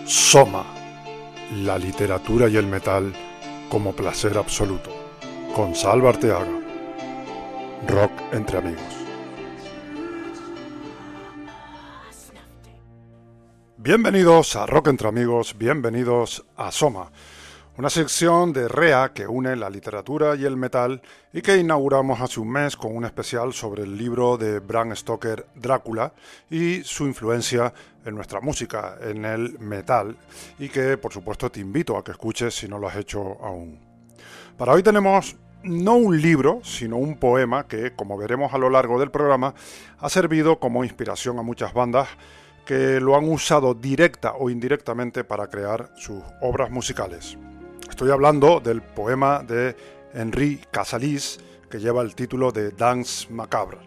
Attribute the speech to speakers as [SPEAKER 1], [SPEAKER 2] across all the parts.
[SPEAKER 1] Soma, la literatura y el metal como placer absoluto, con Salva Arteaga. Rock entre amigos. Bienvenidos a Rock entre amigos, bienvenidos a Soma, una sección de REA que une la literatura y el metal y que inauguramos hace un mes con un especial sobre el libro de Bram Stoker, Drácula, y su influencia en nuestra música, en el metal, y que por supuesto te invito a que escuches si no lo has hecho aún. Para hoy tenemos no un libro, sino un poema que, como veremos a lo largo del programa, ha servido como inspiración a muchas bandas que lo han usado directa o indirectamente para crear sus obras musicales. Estoy hablando del poema de Henri Casalis, que lleva el título de Danse Macabre.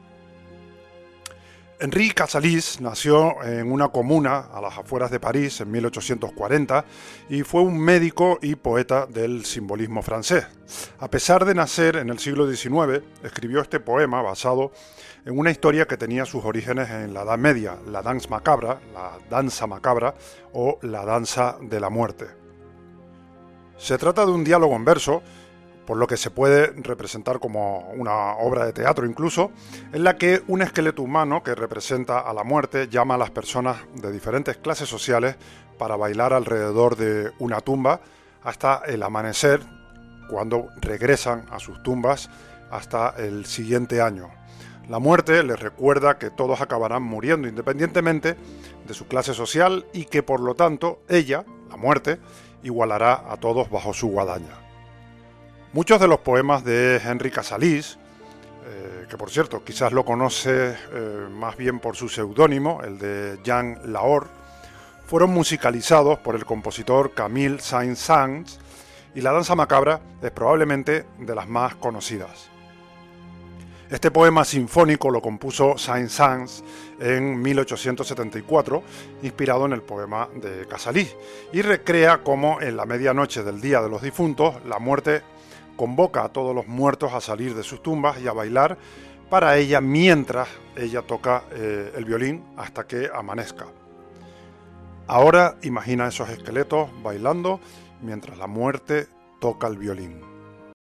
[SPEAKER 1] Henri Casalis nació en una comuna a las afueras de París en 1840 y fue un médico y poeta del simbolismo francés. A pesar de nacer en el siglo XIX, escribió este poema basado en una historia que tenía sus orígenes en la Edad Media, la danse macabre, la danza macabra o la danza de la muerte. Se trata de un diálogo en verso, por lo que se puede representar como una obra de teatro incluso, en la que un esqueleto humano que representa a la muerte llama a las personas de diferentes clases sociales para bailar alrededor de una tumba hasta el amanecer, cuando regresan a sus tumbas hasta el siguiente año. La muerte les recuerda que todos acabarán muriendo independientemente de su clase social y que por lo tanto ella, la muerte, igualará a todos bajo su guadaña. Muchos de los poemas de Henri Casalis, que por cierto quizás lo conoce más bien por su seudónimo, el de Jean Lahore, fueron musicalizados por el compositor Camille Saint-Saëns, y la danza macabra es probablemente de las más conocidas. Este poema sinfónico lo compuso Saint-Saëns en 1874, inspirado en el poema de Casalis, y recrea cómo en la medianoche del Día de los Difuntos la muerte convoca a todos los muertos a salir de sus tumbas y a bailar para ella mientras ella toca el violín hasta que amanezca. Ahora imagina esos esqueletos bailando mientras la muerte toca el violín.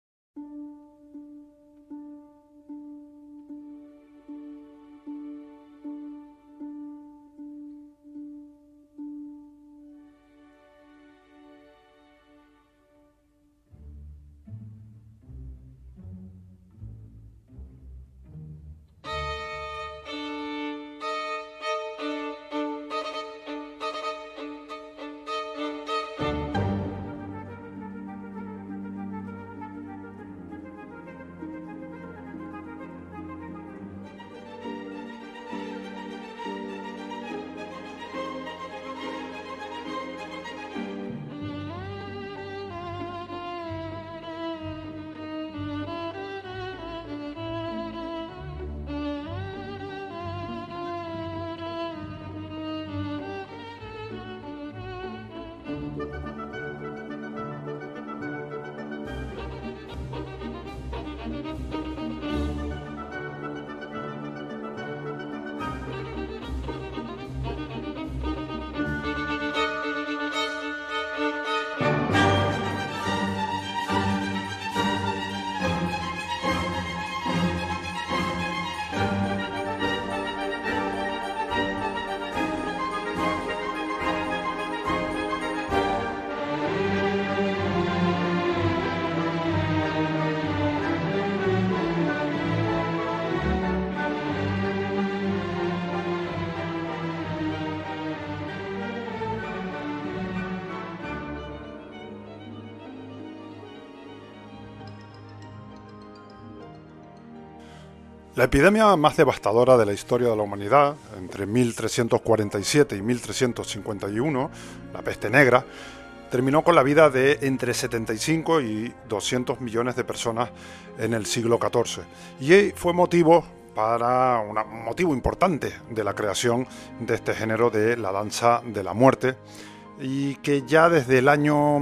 [SPEAKER 1] La epidemia más devastadora de la historia de la humanidad, entre 1347 y 1351, la peste negra, terminó con la vida de entre 75 y 200 millones de personas en el siglo XIV y fue motivo importante de la creación de este género de la danza de la muerte, y que ya desde el año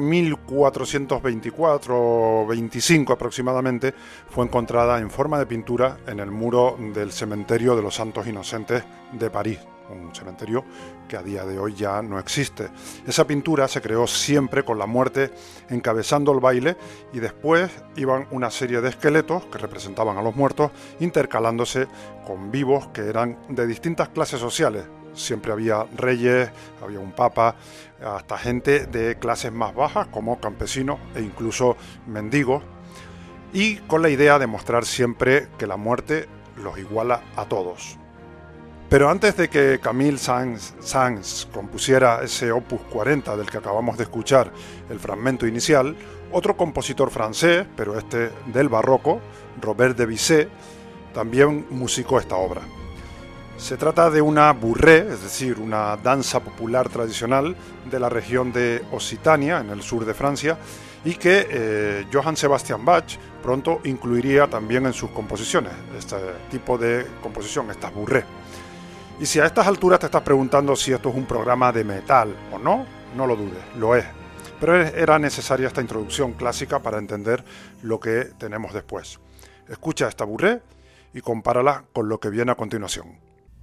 [SPEAKER 1] 1424 o 25 aproximadamente fue encontrada en forma de pintura en el muro del cementerio de los Santos Inocentes de París. un cementerio que a día de hoy ya no existe. Esa pintura se creó siempre con la muerte encabezando el baile y después iban una serie de esqueletos que representaban a los muertos intercalándose con vivos que eran de distintas clases sociales. Siempre había reyes, había un papa, hasta gente de clases más bajas como campesinos e incluso mendigos, y con la idea de mostrar siempre que la muerte los iguala a todos. Pero antes de que Camille Saint-Saëns compusiera ese Opus 40 del que acabamos de escuchar el fragmento inicial, otro compositor francés, pero este del barroco, Robert de Bizet, también musicó esta obra. Se trata de una bourrée, es decir, una danza popular tradicional de la región de Occitania, en el sur de Francia, y que Johann Sebastian Bach pronto incluiría también en sus composiciones, este tipo de composición, estas bourrées. Y si a estas alturas te estás preguntando si esto es un programa de metal o no, no lo dudes, lo es. Pero era necesaria esta introducción clásica para entender lo que tenemos después. Escucha esta bourrée y compárala con lo que viene a continuación.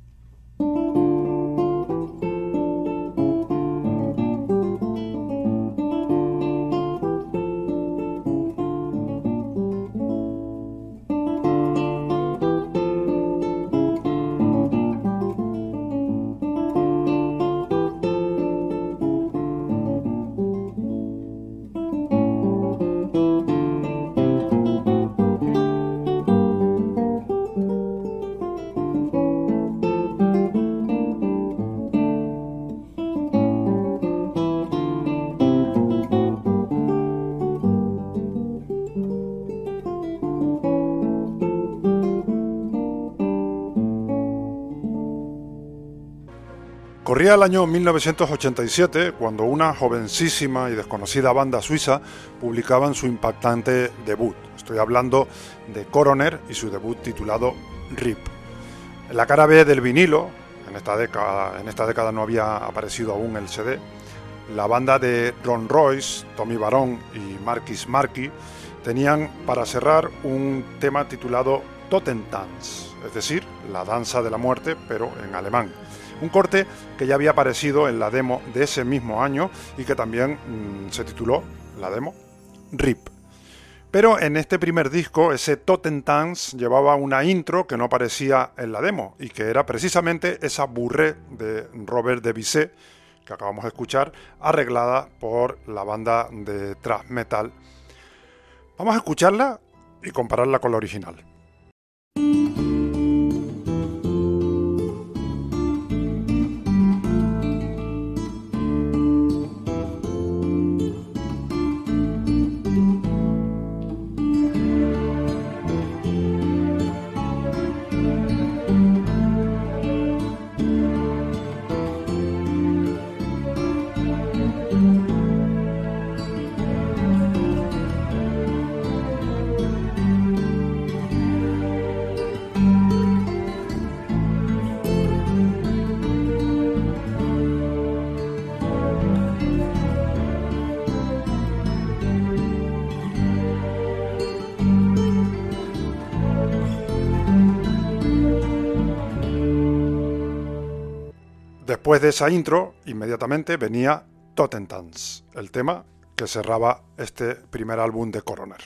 [SPEAKER 1] Corría el año 1987 cuando una jovencísima y desconocida banda suiza publicaban su impactante debut. Estoy hablando de Coroner y su debut titulado RIP. En la cara B del vinilo, en esta década no había aparecido aún el CD, la banda de Ron Royce, Tommy Barón y Marquis Marquis tenían para cerrar un tema titulado Totentanz, es decir, la danza de la muerte, pero en alemán. Un corte que ya había aparecido en la demo de ese mismo año y que también se tituló, la demo, RIP. Pero en este primer disco, ese Totentanz llevaba una intro que no aparecía en la demo y que era precisamente esa bourrée de Robert de Bizet que acabamos de escuchar, arreglada por la banda de thrash metal. Vamos a escucharla y compararla con la original. Después de esa intro, inmediatamente venía Totentanz, el tema que cerraba este primer álbum de Coroner.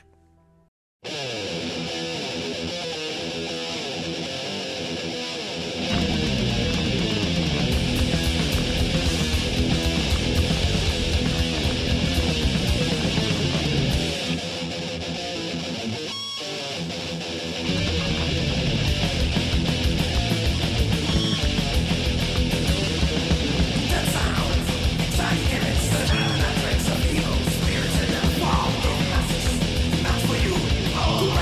[SPEAKER 2] Evil spirits in the fall, the message, not for you. Oh.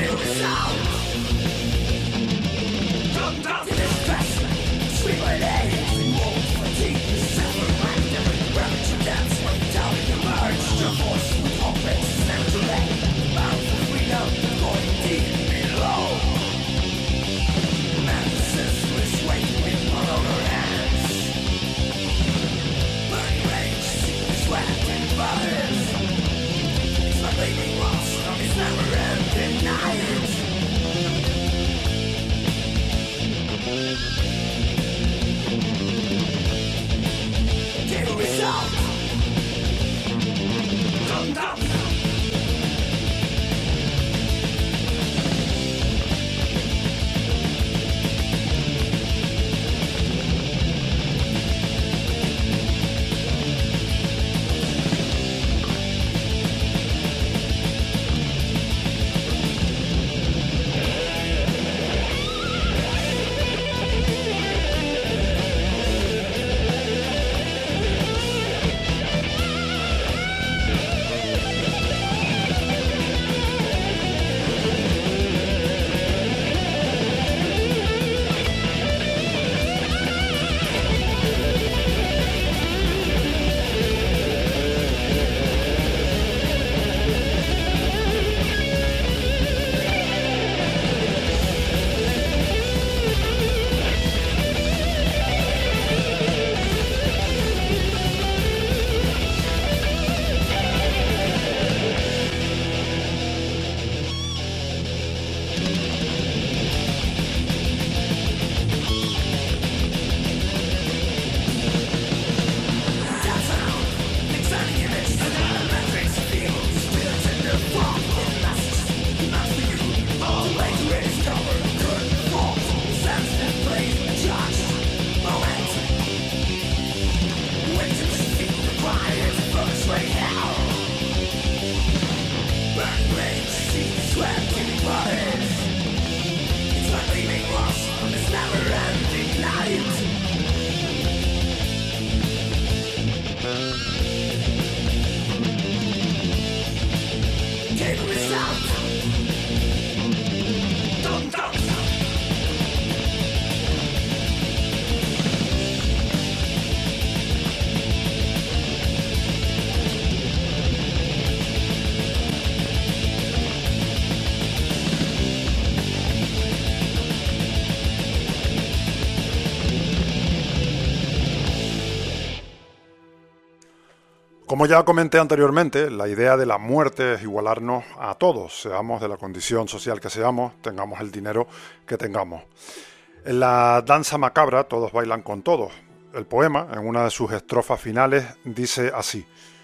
[SPEAKER 1] Como ya comenté anteriormente, la idea de la muerte es igualarnos a todos, seamos de la condición social que seamos, tengamos el dinero que tengamos. En la danza macabra todos bailan con todos. El poema, en una de sus estrofas finales, dice así: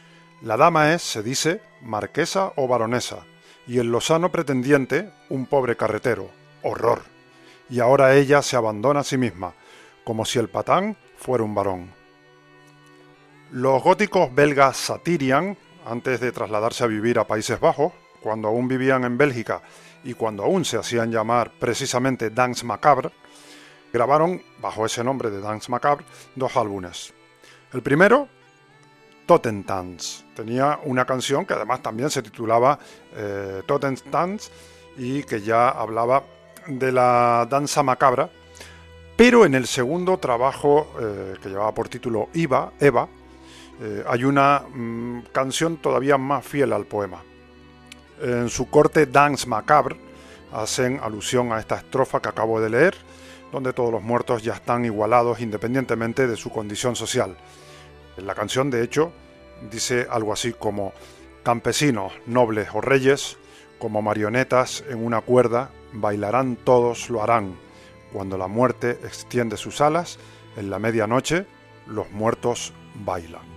[SPEAKER 1] la dama es, se dice, marquesa o baronesa, y el lozano pretendiente, un pobre carretero. ¡Horror! Y ahora ella se abandona a sí misma, como si el patán fuera un varón. Los góticos belgas Satirian, antes de trasladarse a vivir a Países Bajos, cuando aún vivían en Bélgica y cuando aún se hacían llamar precisamente Danse Macabre, grabaron, bajo ese nombre de Danse Macabre, 2 álbumes. El primero, Totentanz, tenía una canción que además también se titulaba Totentanz y que ya hablaba de la danza macabra, pero en el segundo trabajo, que llevaba por título Eva, hay una canción todavía más fiel al poema. En su corte Danse Macabre hacen alusión a esta estrofa que acabo de leer, donde todos los muertos ya están igualados independientemente de su condición social. La canción, de hecho, dice algo así como: campesinos, nobles o reyes, como marionetas en una cuerda, bailarán todos, lo harán. Cuando la muerte extiende sus alas, en la medianoche, los muertos bailan.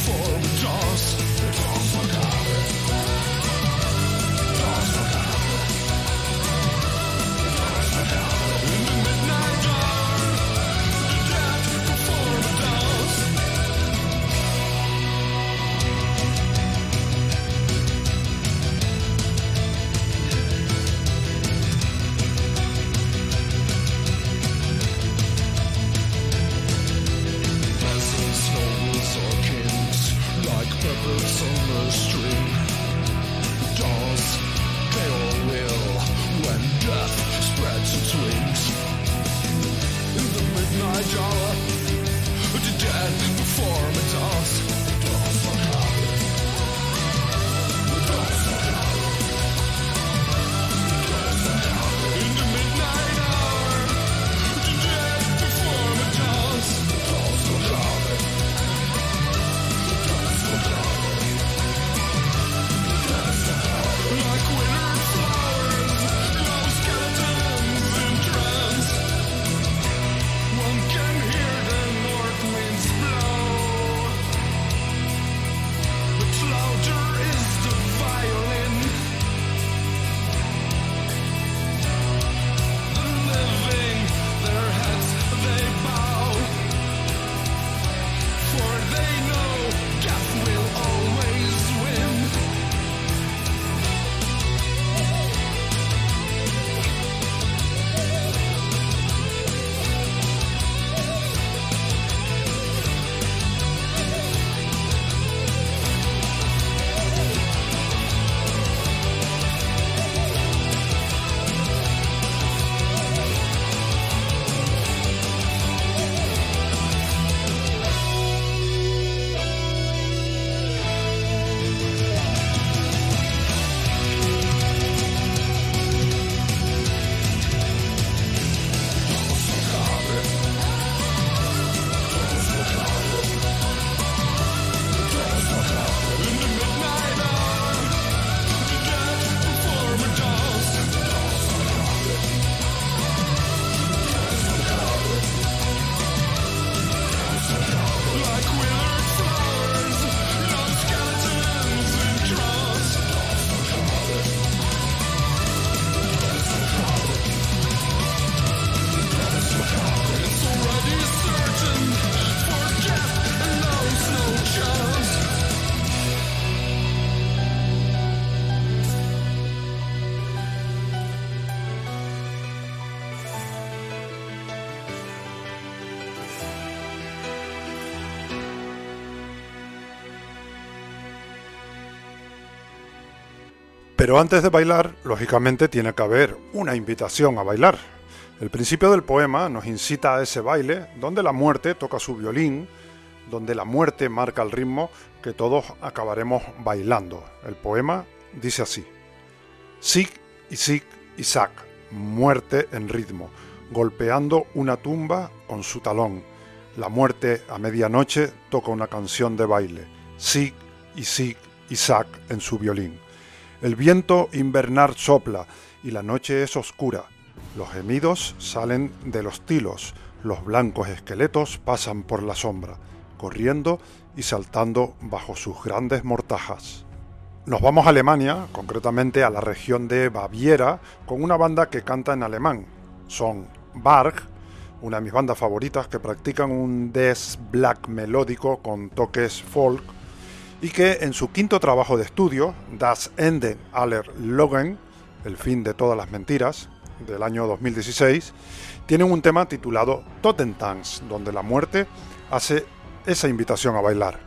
[SPEAKER 1] Pero antes de bailar, lógicamente tiene que haber una invitación a bailar. El principio del poema nos incita a ese baile donde la muerte toca su violín, donde la muerte marca el ritmo que todos acabaremos bailando. El poema dice así: Sig y Sig y Sac, muerte en ritmo, golpeando una tumba con su talón. La muerte a medianoche toca una canción de baile. Sig y Sac en su violín. El viento invernal sopla y la noche es oscura. Los gemidos salen de los tilos, los blancos esqueletos pasan por la sombra, corriendo y saltando bajo sus grandes mortajas. Nos vamos a Alemania, concretamente a la región de Baviera, con una banda que canta en alemán. Son Varg, una de mis bandas favoritas, que practican un death black melódico con toques folk, y que en su quinto trabajo de estudio, Das Ende aller Lügen, el fin de todas las mentiras, del año 2016, tienen un tema titulado Totentanz, donde la muerte hace esa invitación a bailar.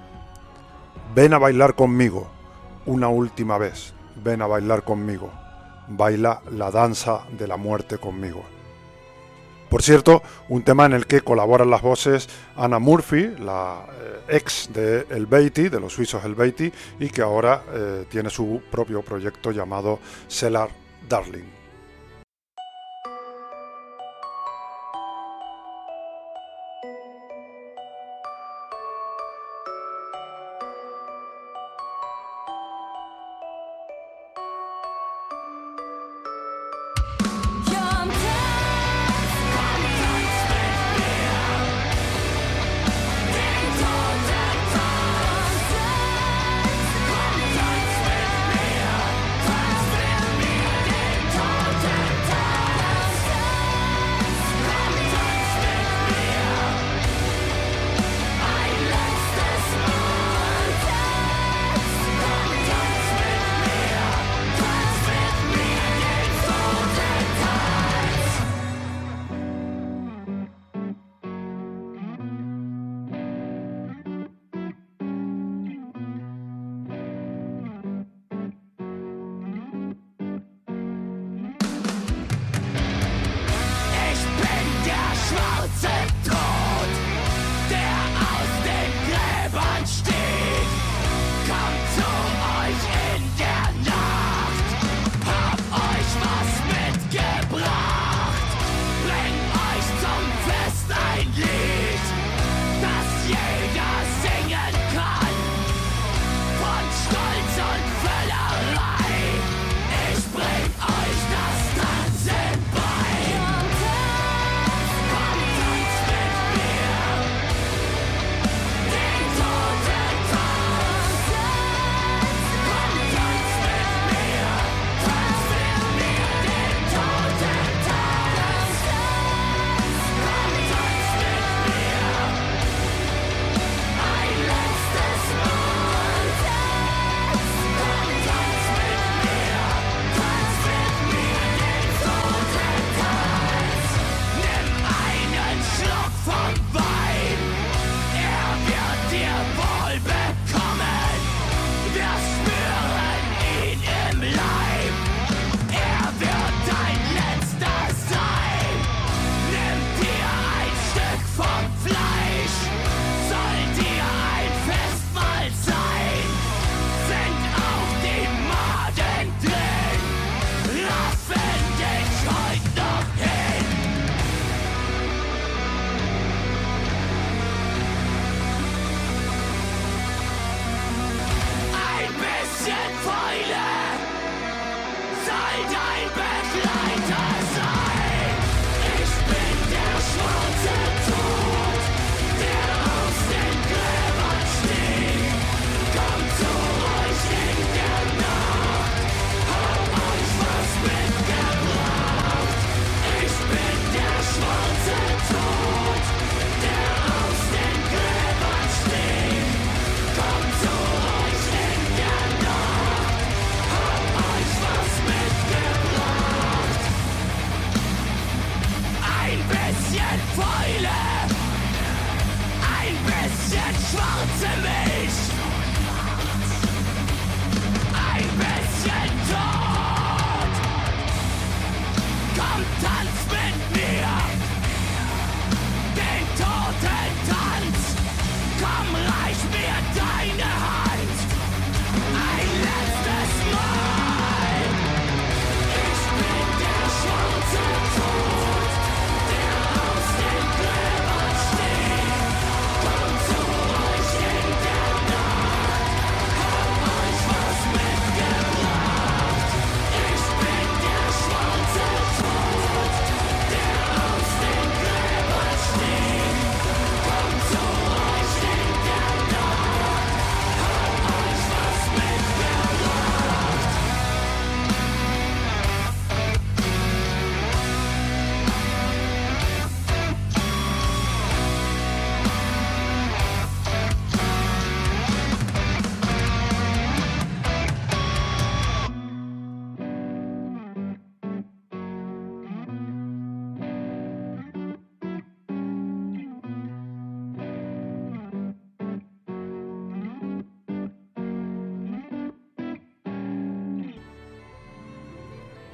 [SPEAKER 1] Ven a bailar conmigo, una última vez, ven a bailar conmigo, baila la danza de la muerte conmigo. Por cierto, un tema en el que colaboran las voces Anna Murphy, la ex de Helvetii, de los suizos Helvetii, y que ahora tiene su propio proyecto llamado Cellar Darling.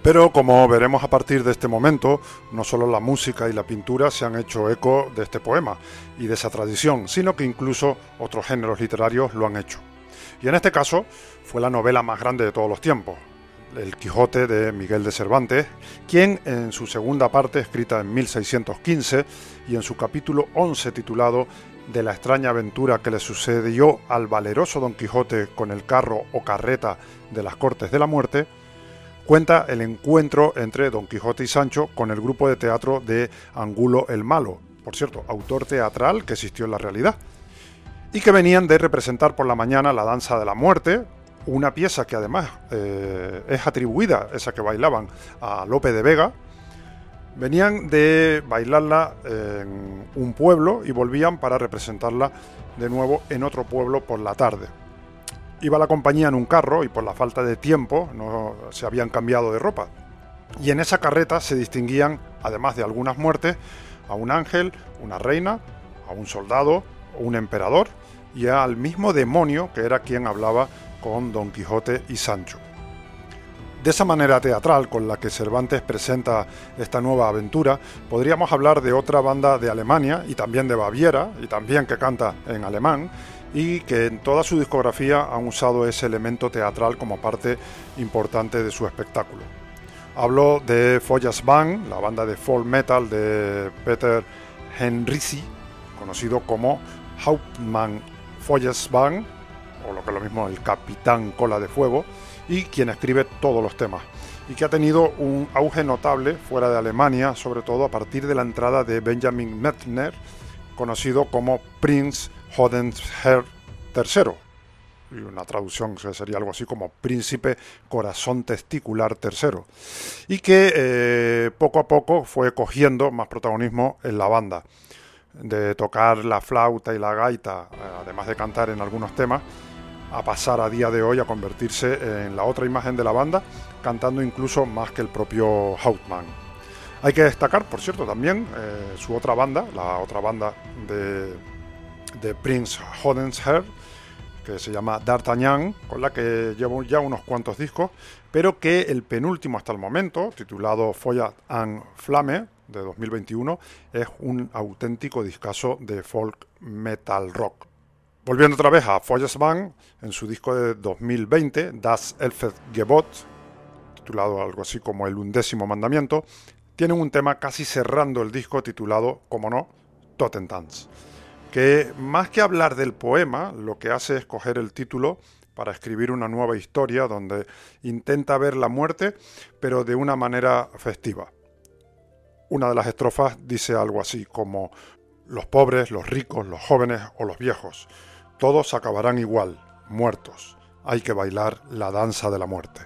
[SPEAKER 1] Pero como veremos a partir de este momento, no solo la música y la pintura se han hecho eco de este poema y de esa tradición, sino que incluso otros géneros literarios lo han hecho. Y en este caso fue la novela más grande de todos los tiempos, El Quijote de Miguel de Cervantes, quien en su segunda parte, escrita en 1615, y en su capítulo 11 titulado De la extraña aventura que le sucedió al valeroso Don Quijote con el carro o carreta de las Cortes de la Muerte, cuenta el encuentro entre Don Quijote y Sancho con el grupo de teatro de Angulo el Malo, por cierto, autor teatral que existió en la realidad, y que venían de representar por la mañana la danza de la muerte, una pieza que además es atribuida, esa que bailaban, a Lope de Vega. Venían de bailarla en un pueblo y volvían para representarla de nuevo en otro pueblo por la tarde. Iba la compañía en un carro y por la falta de tiempo no se habían cambiado de ropa. Y en esa carreta se distinguían, además de algunas muertes, a un ángel, una reina, a un soldado, un emperador y al mismo demonio que era quien hablaba con Don Quijote y Sancho. De esa manera teatral con la que Cervantes presenta esta nueva aventura, podríamos hablar de otra banda de Alemania y también de Baviera, y también que canta en alemán, y que en toda su discografía han usado ese elemento teatral como parte importante de su espectáculo. Hablo de Feuersband, la banda de folk metal de Peter Henrici, conocido como Hauptmann Feuersband, o lo que es lo mismo, el Capitán Cola de Fuego, y quien escribe todos los temas, y que ha tenido un auge notable fuera de Alemania, sobre todo a partir de la entrada de Benjamin Mettner, conocido como Prinz Hodensacher III, y una traducción que sería algo así como Príncipe Corazón Testicular III, y que poco a poco fue cogiendo más protagonismo en la banda, de tocar la flauta y la gaita, además de cantar en algunos temas, a pasar a día de hoy a convertirse en la otra imagen de la banda, cantando incluso más que el propio Hauptmann. Hay que destacar, por cierto, también su otra banda, la otra banda de Prinz Hodensacher, que se llama D'Artagnan, con la que llevo ya unos cuantos discos, pero que el penúltimo hasta el momento, titulado Feuer und Flamme, de 2021, es un auténtico discazo de folk metal rock. Volviendo otra vez a Feuersband, en su disco de 2020, Das 11. Gebot, titulado algo así como El 11º Mandamiento, tienen un tema casi cerrando el disco titulado, como no, Totentanz, que más que hablar del poema, lo que hace es coger el título para escribir una nueva historia donde intenta ver la muerte, pero de una manera festiva. Una de las estrofas dice algo así como: los pobres, los ricos, los jóvenes o los viejos, todos acabarán igual, muertos. Hay que bailar la danza de la muerte.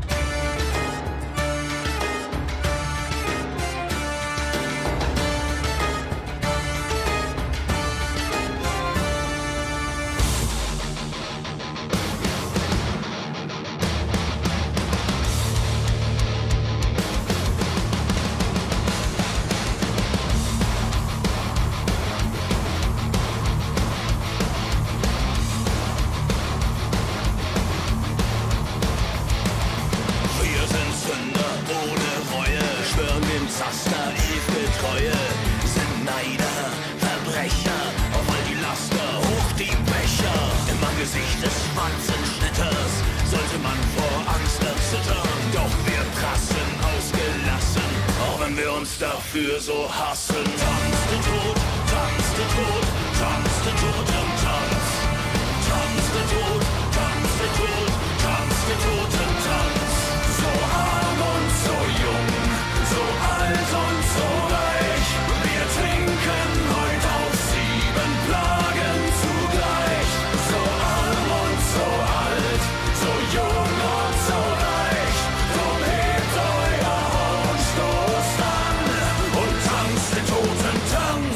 [SPEAKER 2] Dafür so hassen. Tanz den Tod, tanz den Tod, tanz den Tod im Tanz. Tanz den Tod, tanz den Tod, tanz den Tod im Tanz. So arm und so jung, so alt und so reich. Wir trinken heut auf 7 Plagen zugleich. So arm und so alt, so jung und so reich. Drum hebt euer Horn, stoßt an und tanzt den Totentanz.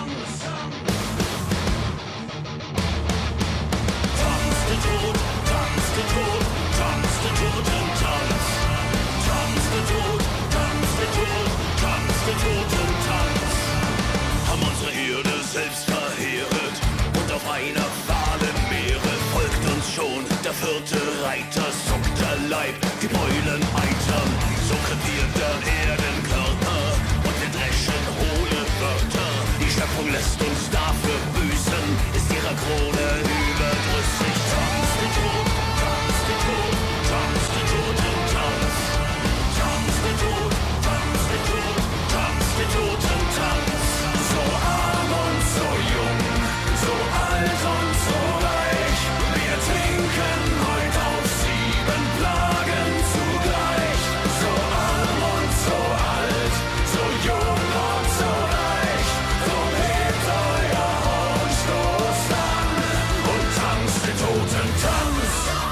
[SPEAKER 2] Tanz den Tod, tanz den Tod, tanz den Totentanz. Tanz den Tod, tanz den Tod, tanz den Totentanz. Haben unsere Erde selbst verheeret und auf einer fahlen Meere folgt uns schon der 4. Reiter, zuckt der Leib, die Beulen eitern. So krepiert der Erdenkörper und wir dreschen hohle Wörter. Die Schöpfung lässt uns dafür büßen, ist ihrer Krone überdrüssig. Tanz den Tod, tanz den Tod, tanz den Totentanz. Tanz den Tod, tanz den Tod, tanz den Totentanz. So arm und so jung, so alt und so reich. Wir trinken heute auf 7 Plagen zugleich. So arm und so alt, so jung und so reich. Drum hebt euer Horn, stoßt an und tanzt den Totentanz.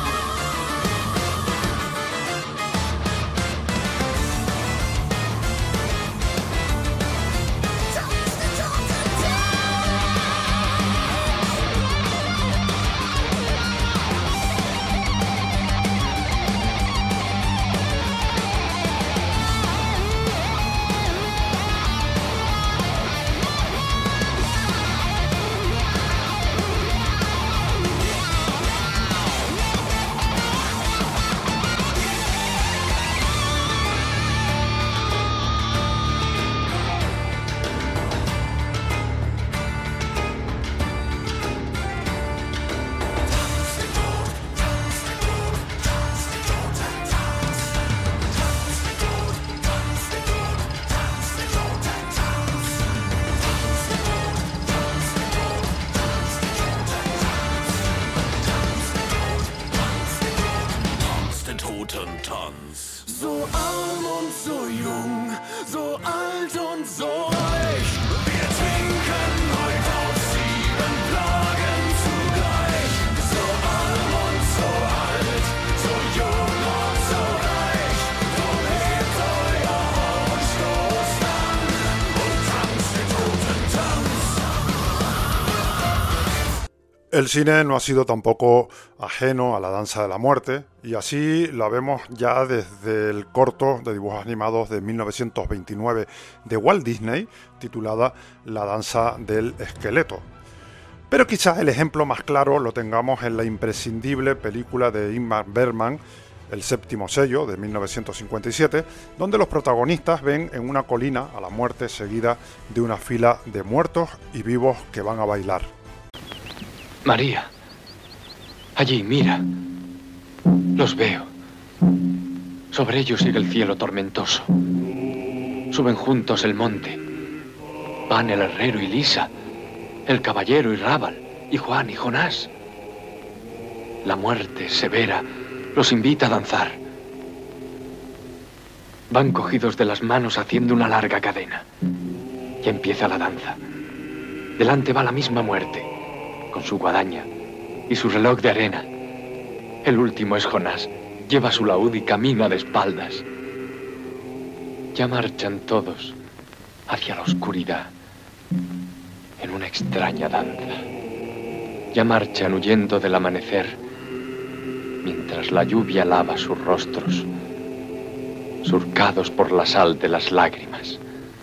[SPEAKER 2] So arm und so jung, so alt und so reich. Wir trinken heute auf 7 Plagen zugleich. So arm und so alt, so jung und so reich. Drum hebt euer Horn, stoßt an und tanzt den Totentanz.
[SPEAKER 1] El cine no ha sido tampoco ajeno a la danza de la muerte, y así la vemos ya desde el corto de dibujos animados de 1929 de Walt Disney, titulada La danza del esqueleto. Pero quizás el ejemplo más claro lo tengamos en la imprescindible película de Ingmar Bergman, El séptimo sello, de 1957, donde los protagonistas ven en una colina a la muerte seguida de una fila de muertos y vivos que van a bailar.
[SPEAKER 3] María, allí, mira. Los veo. Sobre ellos sigue el cielo tormentoso. Suben juntos el monte. Van el herrero y Lisa, el caballero y Rábal, y Juan y Jonás. La muerte severa los invita a danzar. Van cogidos de las manos haciendo una larga cadena. Y empieza la danza. Delante va la misma muerte, con su guadaña y su reloj de arena. El último es Jonás, lleva su laúd y camina de espaldas. Ya marchan todos hacia la oscuridad, en una extraña danza. Ya marchan huyendo del amanecer, mientras la lluvia lava sus rostros, surcados por la sal de las lágrimas.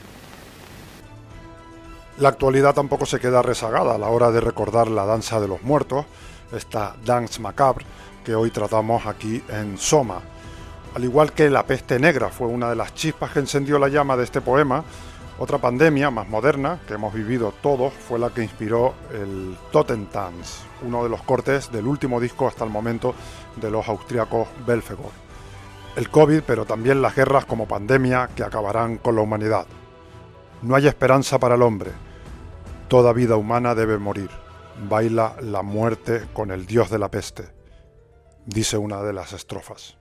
[SPEAKER 1] La actualidad tampoco se queda rezagada a la hora de recordar la danza de los muertos, esta danse macabre que hoy tratamos aquí en Soma. Al igual que la peste negra fue una de las chispas que encendió la llama de este poema, otra pandemia más moderna que hemos vivido todos fue la que inspiró el Totentanz, uno de los cortes del último disco hasta el momento de los austríacos Belfegor. El COVID, pero también las guerras como pandemia que acabarán con la humanidad. No hay esperanza para el hombre. Toda vida humana debe morir. Baila la muerte con el dios de la peste, dice una de las estrofas.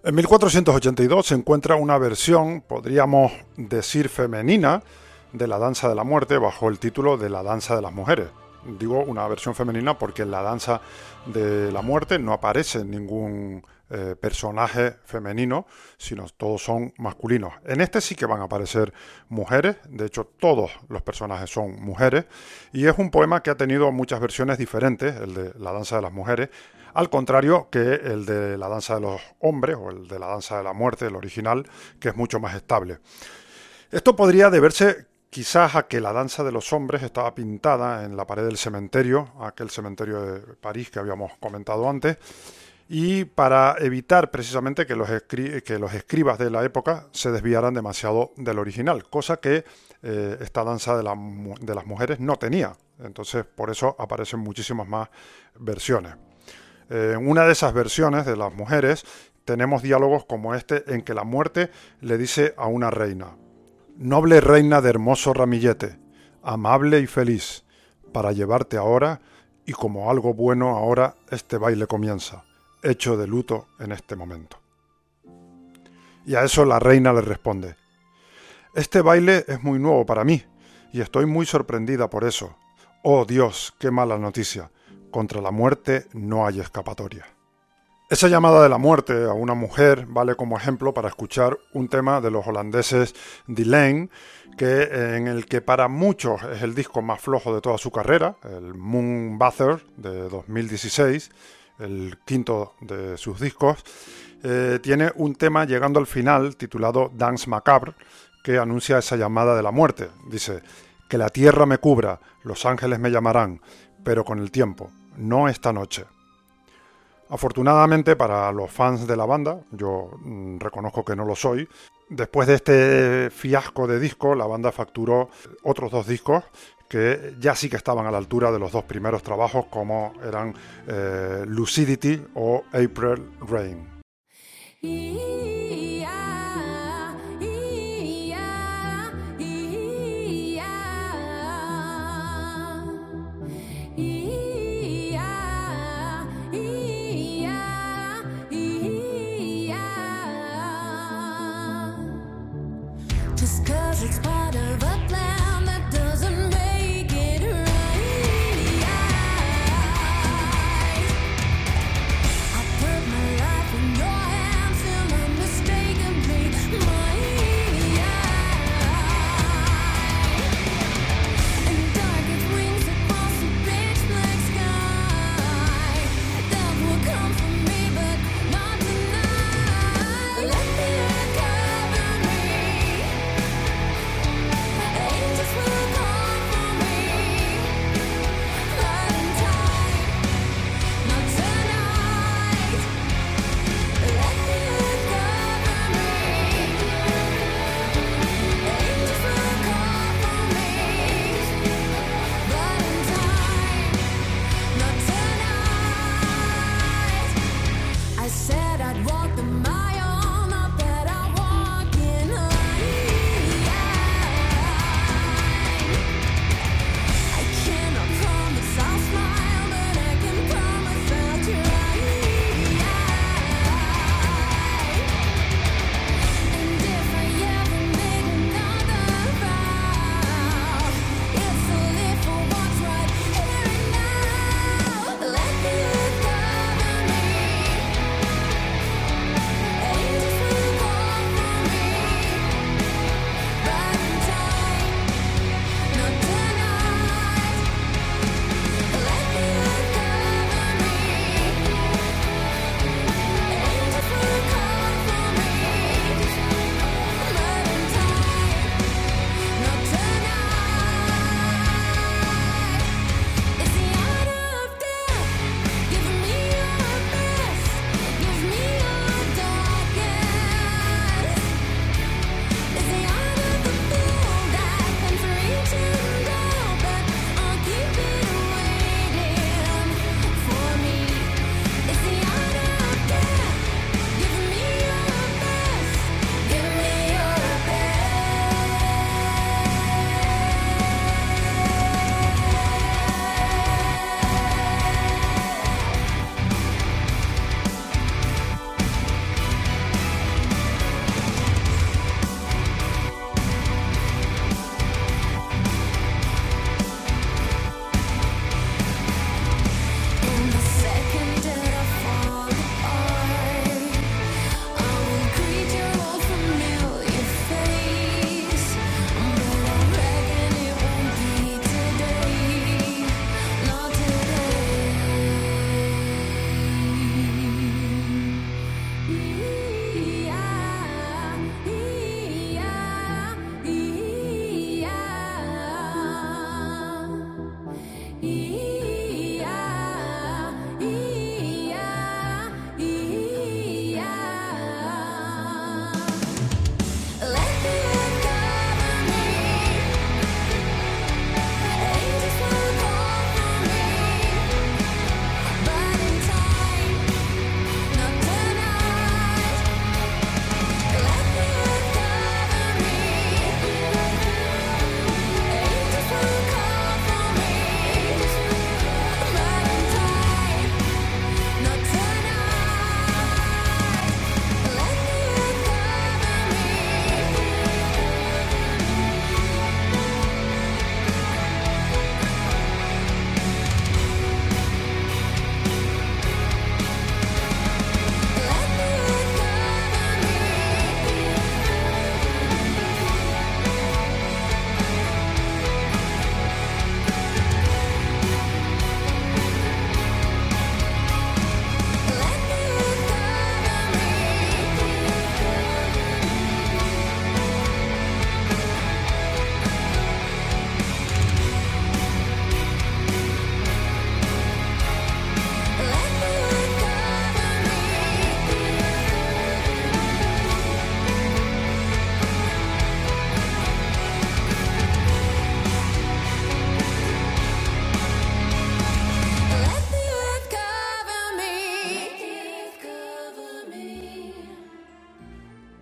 [SPEAKER 1] En 1482 se encuentra una versión, podríamos decir femenina, de la danza de la muerte bajo el título de la danza de las mujeres. Digo una versión femenina porque en la danza de la muerte no aparece ningún personaje femenino, sino todos son masculinos. En este sí que van a aparecer mujeres, de hecho todos los personajes son mujeres, y es un poema que ha tenido muchas versiones diferentes, el de la danza de las mujeres, al contrario que el de la danza de los hombres o el de la danza de la muerte, el original, que es mucho más estable. Esto podría deberse quizás a que la danza de los hombres estaba pintada en la pared del cementerio, aquel cementerio de París que habíamos comentado antes, y para evitar precisamente que los escribas de la época se desviaran demasiado del original, cosa que esta danza de las mujeres no tenía. Entonces, por eso aparecen muchísimas más versiones. En una de esas versiones de las mujeres tenemos diálogos como este en que la muerte le dice a una reina: «Noble reina de hermoso ramillete, amable y feliz, para llevarte ahora, y como algo bueno ahora este baile comienza, hecho de luto en este momento». Y a eso la reina le responde: «Este baile es muy nuevo para mí, y estoy muy sorprendida por eso. Oh Dios, qué mala noticia. Contra la muerte no hay escapatoria». Esa llamada de la muerte a una mujer vale como ejemplo para escuchar un tema de los holandeses The Lane, en el que para muchos es el disco más flojo de toda su carrera, el Moonbather de 2016, el quinto de sus discos. Tiene un tema llegando al final titulado Dance Macabre, que anuncia esa llamada de la muerte. Dice: «Que la tierra me cubra, los ángeles me llamarán, pero con el tiempo, no esta noche». Afortunadamente para los fans de la banda, yo reconozco que no lo soy, después de este fiasco de disco, la banda facturó otros 2 discos que ya sí que estaban a la altura de los 2 primeros trabajos, como eran Lucidity o April Rain.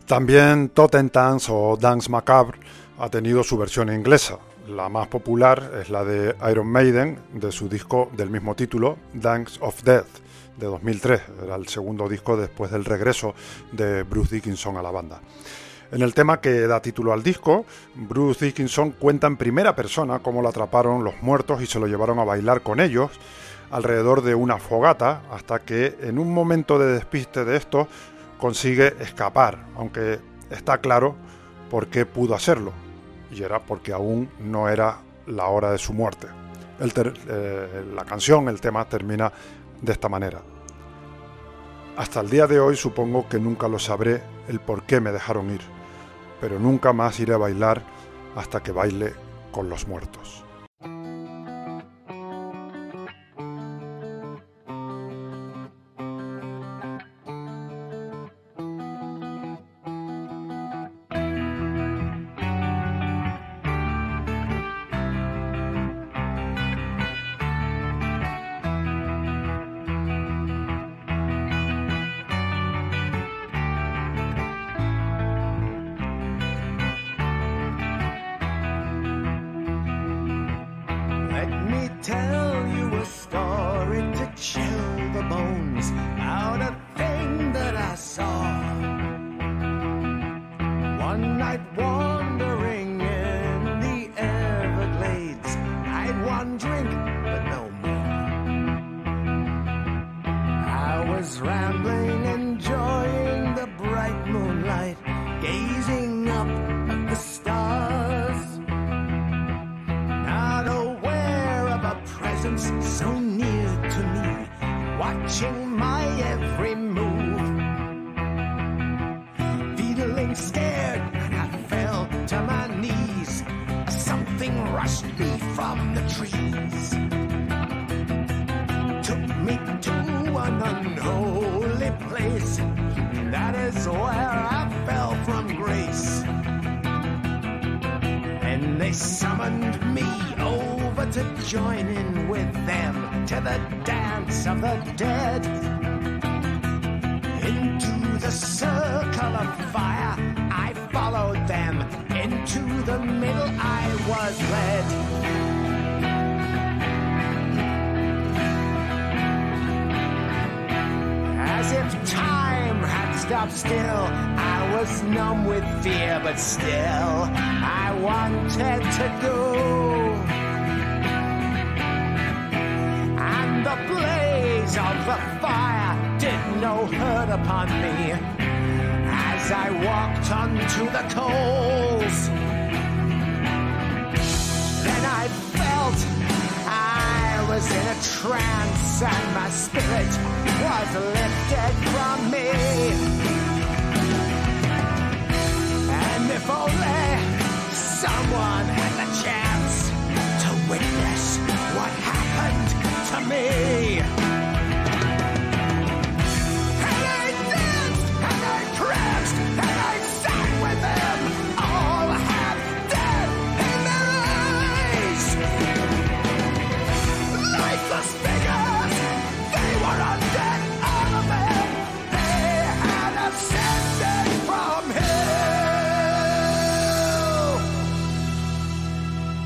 [SPEAKER 1] También Totem Dance o Dance Macabre ha tenido su versión inglesa. La más popular es la de Iron Maiden, de su disco del mismo título, Dance of Death, de 2003. Era el segundo disco después del regreso de Bruce Dickinson a la banda. En el tema que da título al disco, Bruce Dickinson cuenta en primera persona cómo lo atraparon los muertos y se lo llevaron a bailar con ellos alrededor de una fogata, hasta que en un momento de despiste de esto consigue escapar, aunque está claro por qué pudo hacerlo, y era porque aún no era la hora de su muerte. La canción, el tema, termina de esta manera. Hasta el día de hoy supongo que nunca lo sabré el por qué me dejaron ir, pero nunca más iré a bailar hasta que baile con los muertos.
[SPEAKER 4] Tell you a story to chill the bones out a thing that I saw. One night wandering in the Everglades, I'd one drink but no more. I was rambling, enjoying the bright moonlight, gazing up at the stars. So near to me, watching my every move, feeling scared, and I fell to my knees. Something rushed me from the trees, took me to an unholy place. That is where I fell from grace, and they summoned me over to join in with them to the dance of the dead. Into the circle of fire I followed them, into the middle I was led. As if time had stopped still, I was numb with fear, but still I wanted to go. The blaze of the fire did no hurt upon me as I walked onto the coals. Then I felt I was in a trance and my spirit was lifted from me. And if only someone had the chance to witness what happened to me. And I danced, and I pranced, and I sang with them, all half dead in their eyes. Lifeless figures, they were undead, all of them. They had ascended from hell.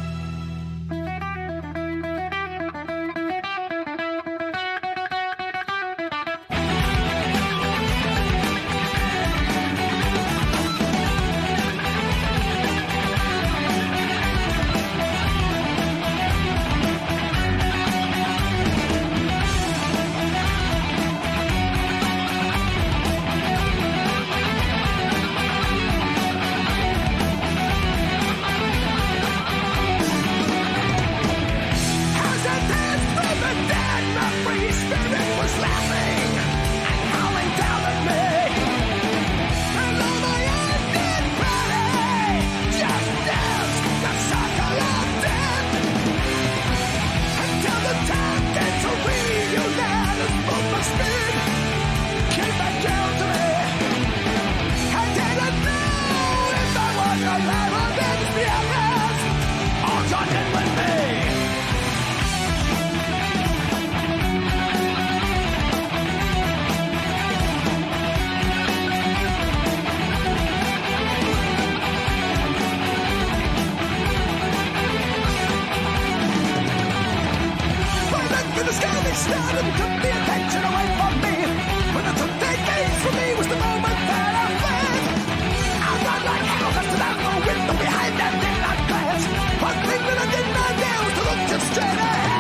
[SPEAKER 4] in the sky they stared and took the attention away from me. When I took their gaze from me was the moment that I fled. I ran like hell, busted out the window behind that midnight glass. One thing that I did not do was to look just straight ahead.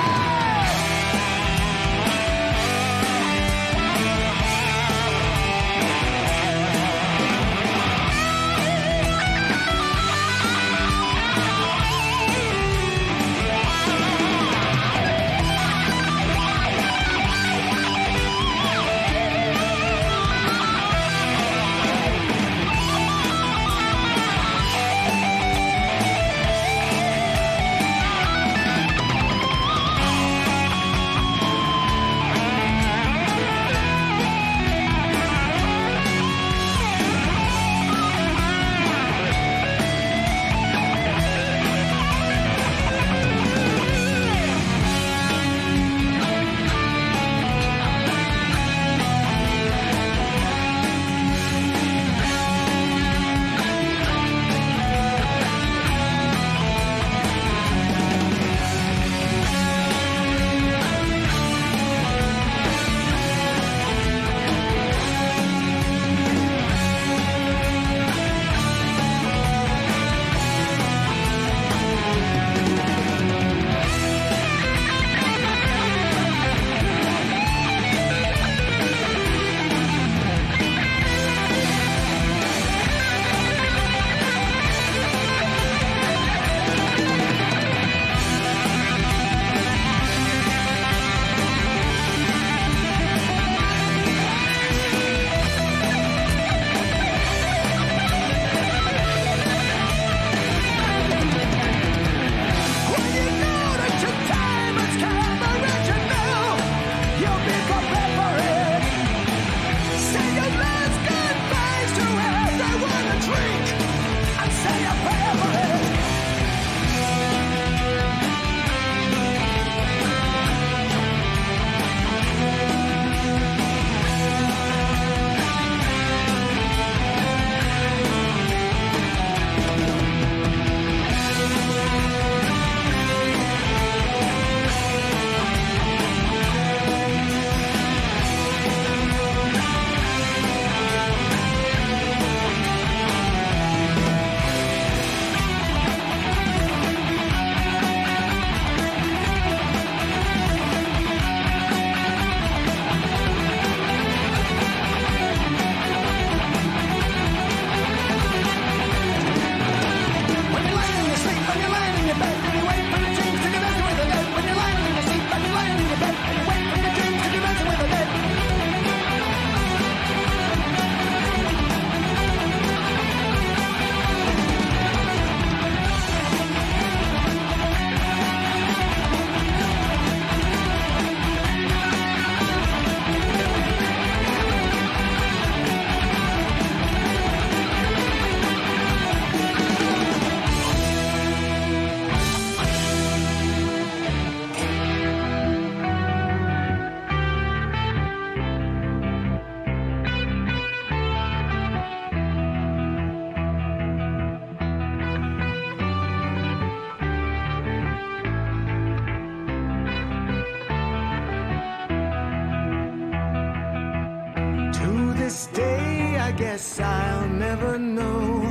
[SPEAKER 4] this day I guess I'll never know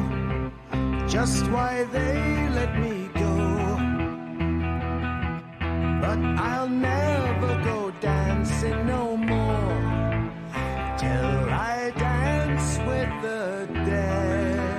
[SPEAKER 4] just why they let me go. But I'll never go dancing no more till I dance with the dead.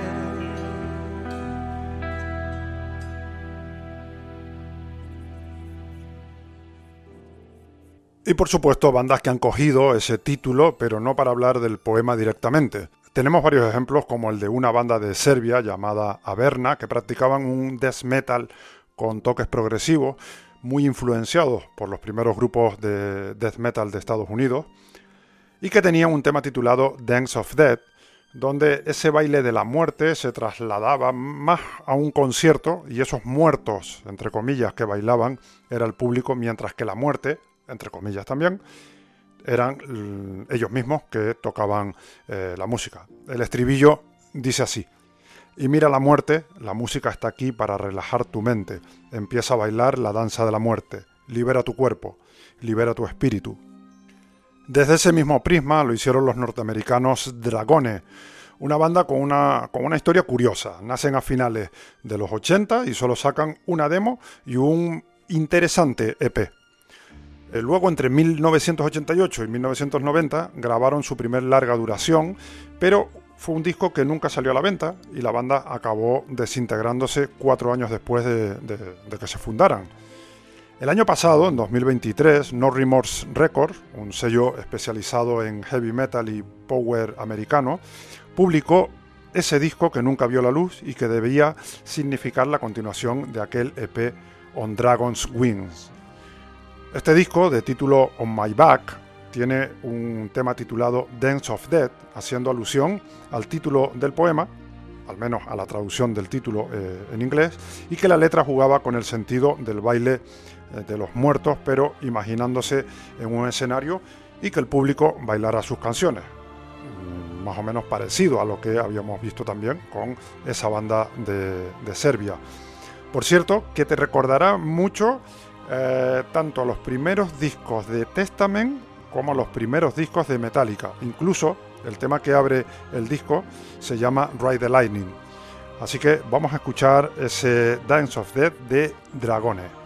[SPEAKER 1] Y por supuesto bandas que han cogido ese título, pero no para hablar del poema directamente. Tenemos varios ejemplos como el de una banda de Serbia llamada Averna, que practicaban un death metal con toques progresivos, muy influenciados por los primeros grupos de death metal de Estados Unidos, y que tenían un tema titulado Dance of Death, donde ese baile de la muerte se trasladaba más a un concierto, y esos muertos, entre comillas, que bailaban era el público, mientras que la muerte, entre comillas también, eran ellos mismos que tocaban la música. El estribillo dice así: y mira la muerte, la música está aquí para relajar tu mente, empieza a bailar la danza de la muerte, libera tu cuerpo, libera tu espíritu. Desde ese mismo prisma lo hicieron los norteamericanos Dragone, una banda con una historia curiosa. Nacen a finales de los 80 y solo sacan una demo y un interesante EP. Luego, entre 1988 y 1990, grabaron su primer larga duración, pero fue un disco que nunca salió a la venta y la banda acabó desintegrándose 4 años después de que se fundaran. El año pasado, en 2023, No Remorse Records, un sello especializado en heavy metal y power americano, publicó ese disco que nunca vio la luz y que debía significar la continuación de aquel EP On Dragon's Wings. Este disco, de título On My Back, tiene un tema titulado Dance of Death, haciendo alusión al título del poema, al menos a la traducción del título en inglés, y que la letra jugaba con el sentido del baile de los muertos, pero imaginándose en un escenario y que el público bailara sus canciones. Más o menos parecido a lo que habíamos visto también con esa banda de Serbia. Por cierto, que te recordará mucho tanto a los primeros discos de Testament como a los primeros discos de Metallica. Incluso el tema que abre el disco se llama Ride the Lightning. Así que vamos a escuchar ese Dance of Death de Dragone.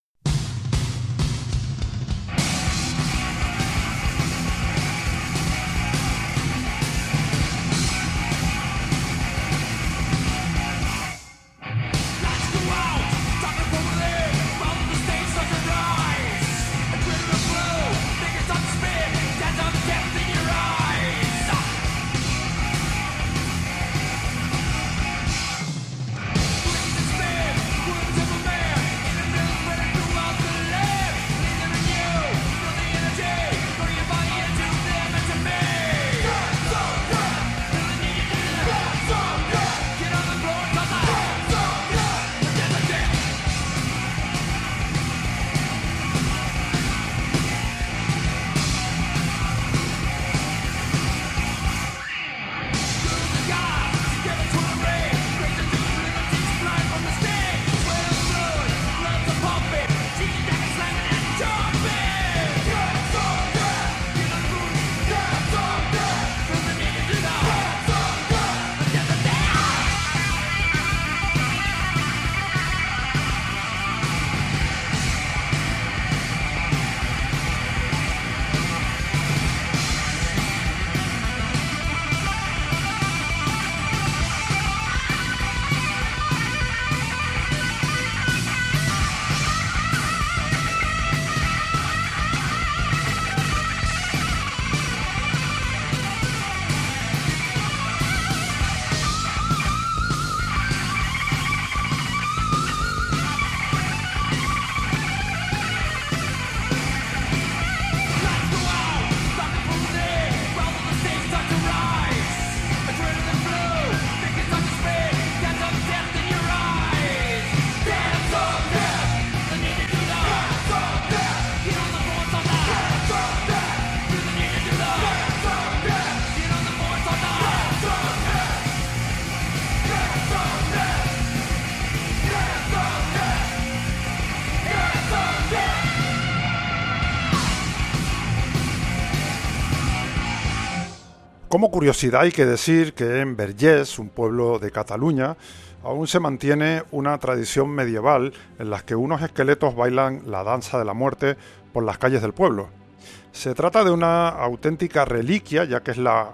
[SPEAKER 1] Como curiosidad hay que decir que en Vergés, un pueblo de Cataluña, aún se mantiene una tradición medieval en la que unos esqueletos bailan la danza de la muerte por las calles del pueblo. Se trata de una auténtica reliquia, ya que es la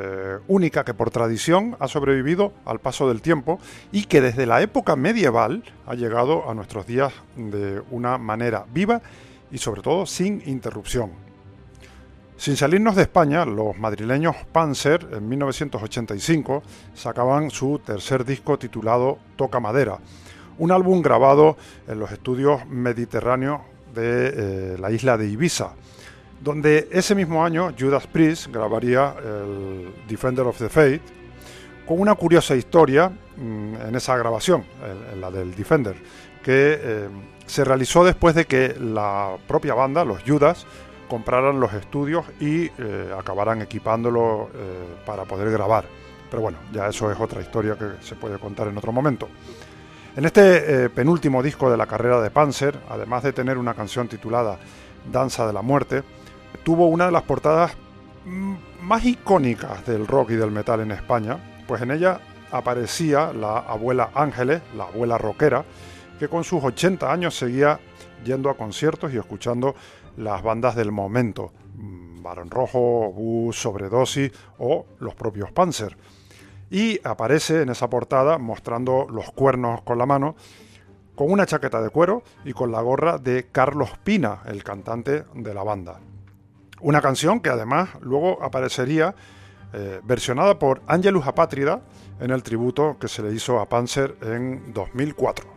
[SPEAKER 1] única que por tradición ha sobrevivido al paso del tiempo y que desde la época medieval ha llegado a nuestros días de una manera viva y sobre todo sin interrupción. Sin salirnos de España, los madrileños Panzer en 1985 sacaban su tercer disco titulado Toca Madera, un álbum grabado en los estudios mediterráneos de la isla de Ibiza, donde ese mismo año Judas Priest grabaría el Defender of the Faith, con una curiosa historia en esa grabación, en la del Defender, que se realizó después de que la propia banda, los Judas, compraran los estudios y acabaran equipándolo para poder grabar. Pero bueno, ya eso es otra historia que se puede contar en otro momento. En este penúltimo disco de la carrera de Panzer, además de tener una canción titulada Danza de la Muerte, tuvo una de las portadas más icónicas del rock y del metal en España, pues en ella aparecía la abuela Ángeles, la abuela rockera, que con sus 80 años seguía yendo a conciertos y escuchando las bandas del momento, Barón Rojo, Bus, Sobredosis o los propios Panzer. Y aparece en esa portada mostrando los cuernos con la mano, con una chaqueta de cuero y con la gorra de Carlos Pina, el cantante de la banda. Una canción que además luego aparecería versionada por Ángelus Apátrida en el tributo que se le hizo a Panzer en 2004.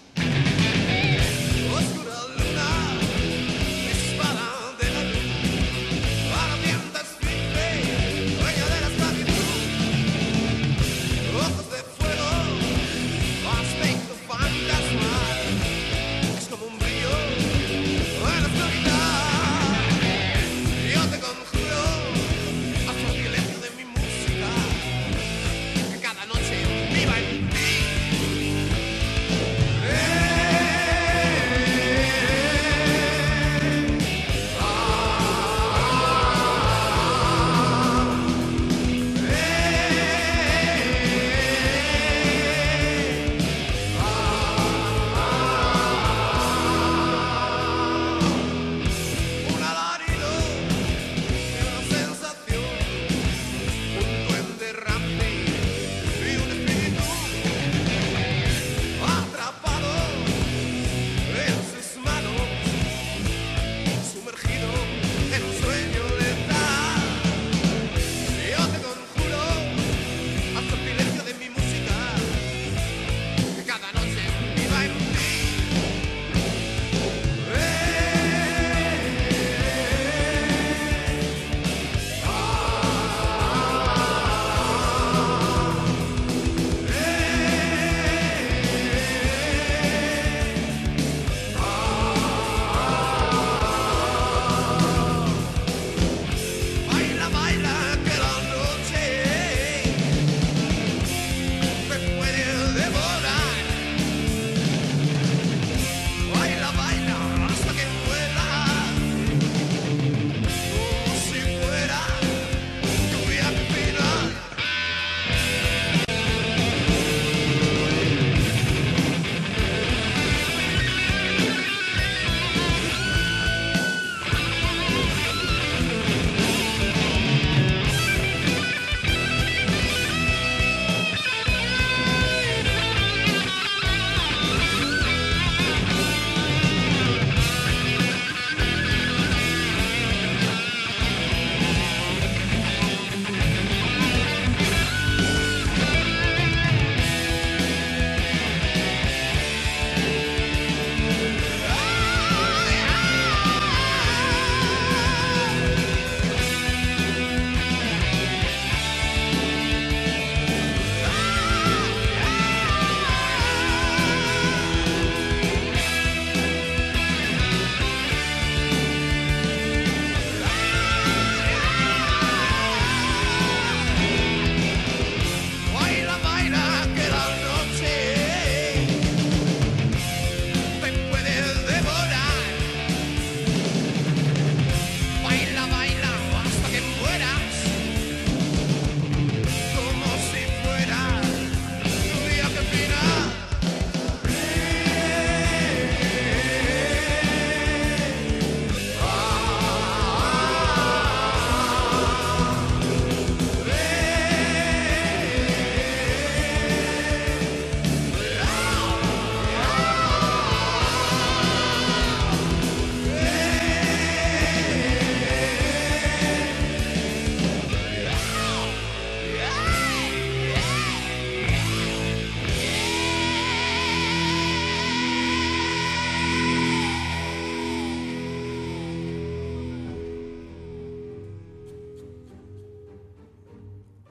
[SPEAKER 5] Oscura luna, dispara de la luz.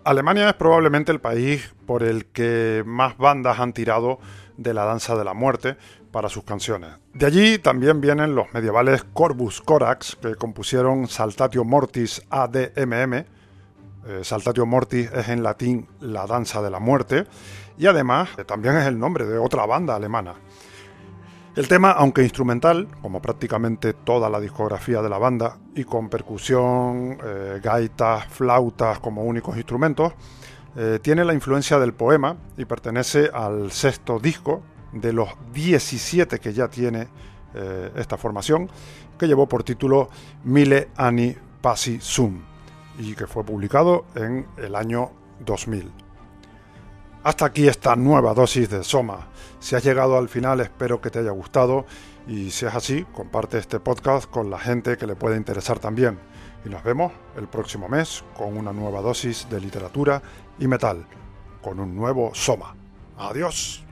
[SPEAKER 1] Alemania es probablemente el país por el que más bandas han tirado de la danza de la muerte para sus canciones. De allí también vienen los medievales Corvus Corax, que compusieron Saltatio Mortis ADMM. Saltatio Mortis es en latín la danza de la muerte, y además también es el nombre de otra banda alemana. El tema, aunque instrumental, como prácticamente toda la discografía de la banda, y con percusión, gaitas, flautas como únicos instrumentos, tiene la influencia del poema y pertenece al 6º disco de los 17 que ya tiene esta formación, que llevó por título Mille Anni Passi Sum y que fue publicado en el año 2000. Hasta aquí esta nueva dosis de Soma. Si has llegado al final, espero que te haya gustado, y si es así, comparte este podcast con la gente que le puede interesar también. Y nos vemos el próximo mes con una nueva dosis de literatura y metal, con un nuevo Soma. ¡Adiós!